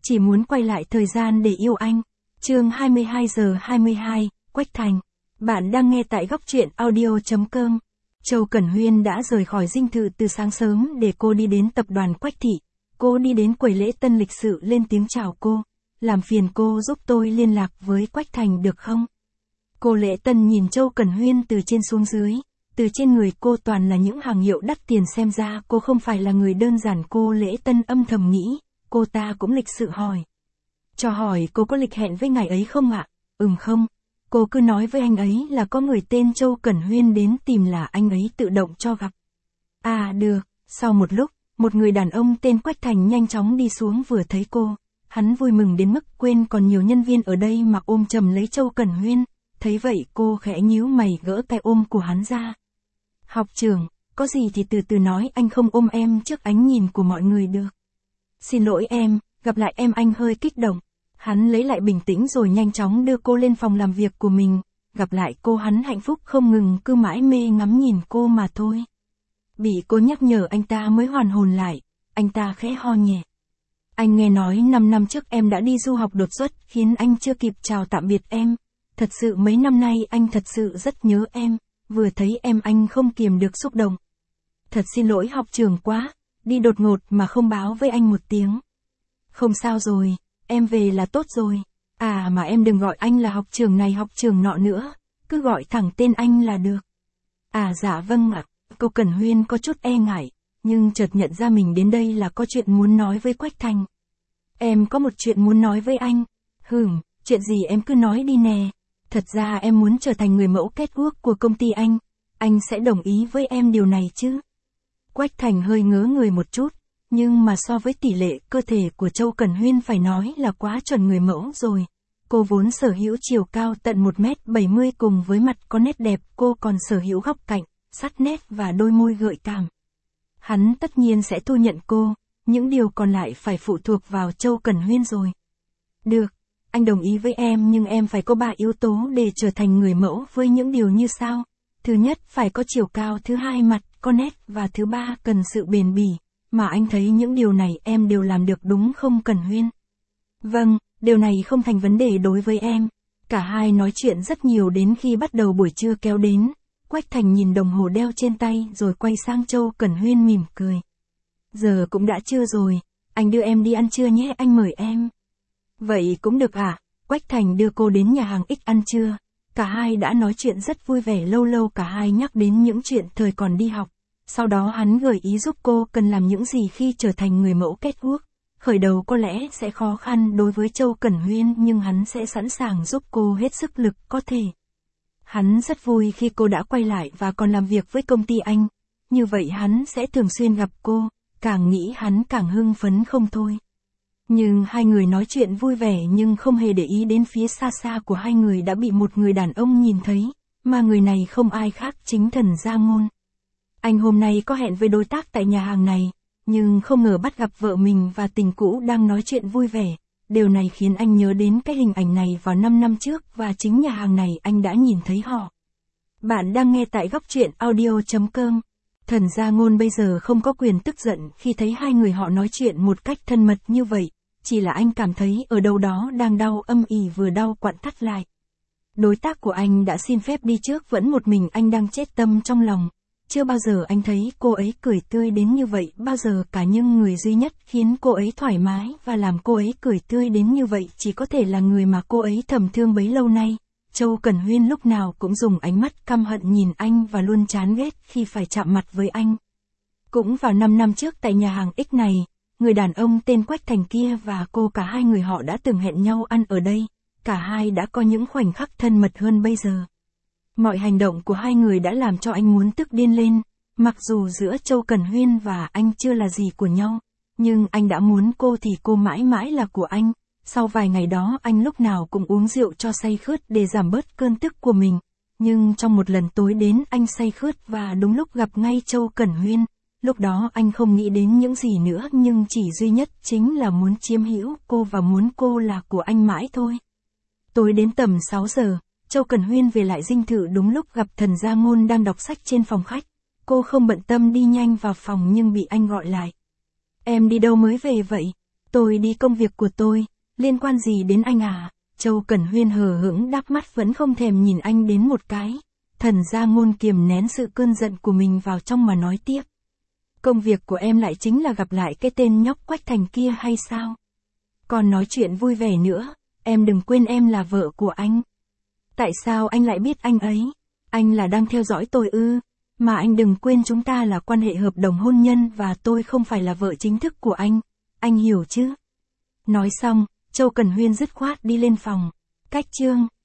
chỉ muốn quay lại thời gian để yêu anh. Chương 22:22, Quách Thành. Bạn đang nghe tại góc truyện audio.com. Châu Cẩn Huyên đã rời khỏi dinh thự từ sáng sớm để cô đi đến tập đoàn Quách Thị. Cô đi đến quầy lễ tân lịch sự lên tiếng chào cô. Làm phiền cô giúp tôi liên lạc với Quách Thành được không? Cô lễ tân nhìn Châu Cẩn Huyên từ trên xuống dưới. Từ trên người cô toàn là những hàng hiệu đắt tiền, xem ra cô không phải là người đơn giản. Cô lễ tân âm thầm nghĩ. Cô ta cũng lịch sự hỏi. Cho hỏi cô có lịch hẹn với ngài ấy không ạ? Không. Cô cứ nói với anh ấy là có người tên Châu Cẩn Huyên đến tìm là anh ấy tự động cho gặp. À được. Sau một lúc, một người đàn ông tên Quách Thành nhanh chóng đi xuống. Vừa thấy cô, hắn vui mừng đến mức quên còn nhiều nhân viên ở đây mà ôm chầm lấy Châu Cẩn Huyên. Thấy vậy cô khẽ nhíu mày gỡ cái ôm của hắn ra. Học trưởng, có gì thì từ từ nói, anh không ôm em trước ánh nhìn của mọi người được. Xin lỗi em, gặp lại em. Anh hơi kích động. Hắn lấy lại bình tĩnh rồi nhanh chóng đưa cô lên phòng làm việc của mình. Gặp lại cô hắn hạnh phúc không ngừng, cứ mãi mê ngắm nhìn cô mà thôi. Bị cô nhắc nhở anh ta mới hoàn hồn lại. Anh ta khẽ ho nhẹ. Anh nghe nói 5 năm trước em đã đi du học đột xuất khiến anh chưa kịp chào tạm biệt em. Thật sự mấy năm nay anh thật sự rất nhớ em. Vừa thấy em anh không kiềm được xúc động. Thật xin lỗi học trưởng quá. Đi đột ngột mà không báo với anh một tiếng. Không sao rồi, em về là tốt rồi. À mà em đừng gọi anh là học trưởng này học trưởng nọ nữa. Cứ gọi thẳng tên anh là được. À dạ vâng ạ. Cô Cẩn Huyên có chút e ngại. Nhưng chợt nhận ra mình đến đây là có chuyện muốn nói với Quách Thành. Em có một chuyện muốn nói với anh. Chuyện gì em cứ nói đi nè. Thật ra em muốn trở thành người mẫu catwalk của công ty anh. Anh sẽ đồng ý với em điều này chứ? Quách Thành hơi ngớ người một chút. Nhưng mà so với tỷ lệ cơ thể của Châu Cẩn Huyên phải nói là quá chuẩn người mẫu rồi. Cô vốn sở hữu chiều cao tận 1m70 cùng với mặt có nét đẹp, cô còn sở hữu góc cạnh, sắc nét và đôi môi gợi cảm. Hắn tất nhiên sẽ thu nhận cô, những điều còn lại phải phụ thuộc vào Châu Cẩn Huyên rồi. Được, anh đồng ý với em nhưng em phải có 3 yếu tố để trở thành người mẫu với những điều như sau. Thứ nhất phải có chiều cao, thứ hai mặt có nét và thứ ba cần sự bền bỉ. Mà anh thấy những điều này em đều làm được đúng không Cẩn Huyên? Vâng, điều này không thành vấn đề đối với em. Cả hai nói chuyện rất nhiều đến khi bắt đầu buổi trưa kéo đến. Quách Thành nhìn đồng hồ đeo trên tay rồi quay sang Châu Cẩn Huyên mỉm cười. Giờ cũng đã trưa rồi, anh đưa em đi ăn trưa nhé, anh mời em. Vậy cũng được ạ. Quách Thành đưa cô đến nhà hàng X ăn trưa. Cả hai đã nói chuyện rất vui vẻ, lâu lâu cả hai nhắc đến những chuyện thời còn đi học. Sau đó hắn gợi ý giúp cô cần làm những gì khi trở thành người mẫu catwalk. Khởi đầu có lẽ sẽ khó khăn đối với Châu Cẩn Huyên nhưng hắn sẽ sẵn sàng giúp cô hết sức lực có thể. Hắn rất vui khi cô đã quay lại và còn làm việc với công ty anh. Như vậy hắn sẽ thường xuyên gặp cô, càng nghĩ hắn càng hưng phấn không thôi. Nhưng hai người nói chuyện vui vẻ nhưng không hề để ý đến phía xa xa của hai người đã bị một người đàn ông nhìn thấy, mà người này không ai khác chính Thần Gia Ngôn. Anh hôm nay có hẹn với đối tác tại nhà hàng này, nhưng không ngờ bắt gặp vợ mình và tình cũ đang nói chuyện vui vẻ. Điều này khiến anh nhớ đến cái hình ảnh này vào 5 năm trước và chính nhà hàng này anh đã nhìn thấy họ. Bạn đang nghe tại góc truyện audio.com. Thần Gia Ngôn bây giờ không có quyền tức giận khi thấy hai người họ nói chuyện một cách thân mật như vậy, chỉ là anh cảm thấy ở đâu đó đang đau âm ỉ vừa đau quặn thắt lại. Đối tác của anh đã xin phép đi trước, vẫn một mình anh đang chết tâm trong lòng. Chưa bao giờ anh thấy cô ấy cười tươi đến như vậy, bao giờ cả, nhưng người duy nhất khiến cô ấy thoải mái và làm cô ấy cười tươi đến như vậy chỉ có thể là người mà cô ấy thầm thương bấy lâu nay. Châu Cẩn Huyên lúc nào cũng dùng ánh mắt căm hận nhìn anh và luôn chán ghét khi phải chạm mặt với anh. Cũng vào 5 năm trước tại nhà hàng X này, người đàn ông tên Quách Thành kia và cô, cả hai người họ đã từng hẹn nhau ăn ở đây. Cả hai đã có những khoảnh khắc thân mật hơn bây giờ. Mọi hành động của hai người đã làm cho anh muốn tức điên lên. Mặc dù giữa Châu Cẩn Huyên và anh chưa là gì của nhau, nhưng anh đã muốn cô thì cô mãi mãi là của anh. Sau vài ngày đó anh lúc nào cũng uống rượu cho say khướt để giảm bớt cơn tức của mình. Nhưng trong một lần tối đến anh say khướt và đúng lúc gặp ngay Châu Cẩn Huyên. Lúc đó anh không nghĩ đến những gì nữa nhưng chỉ duy nhất chính là muốn chiếm hữu cô và muốn cô là của anh mãi thôi. Tối đến tầm 6 giờ. Châu Cẩn Huyên về lại dinh thự đúng lúc gặp Thần Gia Ngôn đang đọc sách trên phòng khách. Cô không bận tâm đi nhanh vào phòng nhưng bị anh gọi lại. Em đi đâu mới về vậy? Tôi đi công việc của tôi, liên quan gì đến anh à? Châu Cẩn Huyên hờ hững đắp mắt vẫn không thèm nhìn anh đến một cái. Thần Gia Ngôn kiềm nén sự cơn giận của mình vào trong mà nói tiếp. Công việc của em lại chính là gặp lại cái tên nhóc Quách Thành kia hay sao? Còn nói chuyện vui vẻ nữa, em đừng quên em là vợ của anh. Tại sao anh lại biết anh ấy? Anh là đang theo dõi tôi ư? Mà anh đừng quên chúng ta là quan hệ hợp đồng hôn nhân và tôi không phải là vợ chính thức của anh hiểu chứ? Nói xong, Châu Cẩn Huyên dứt khoát đi lên phòng. Cách chương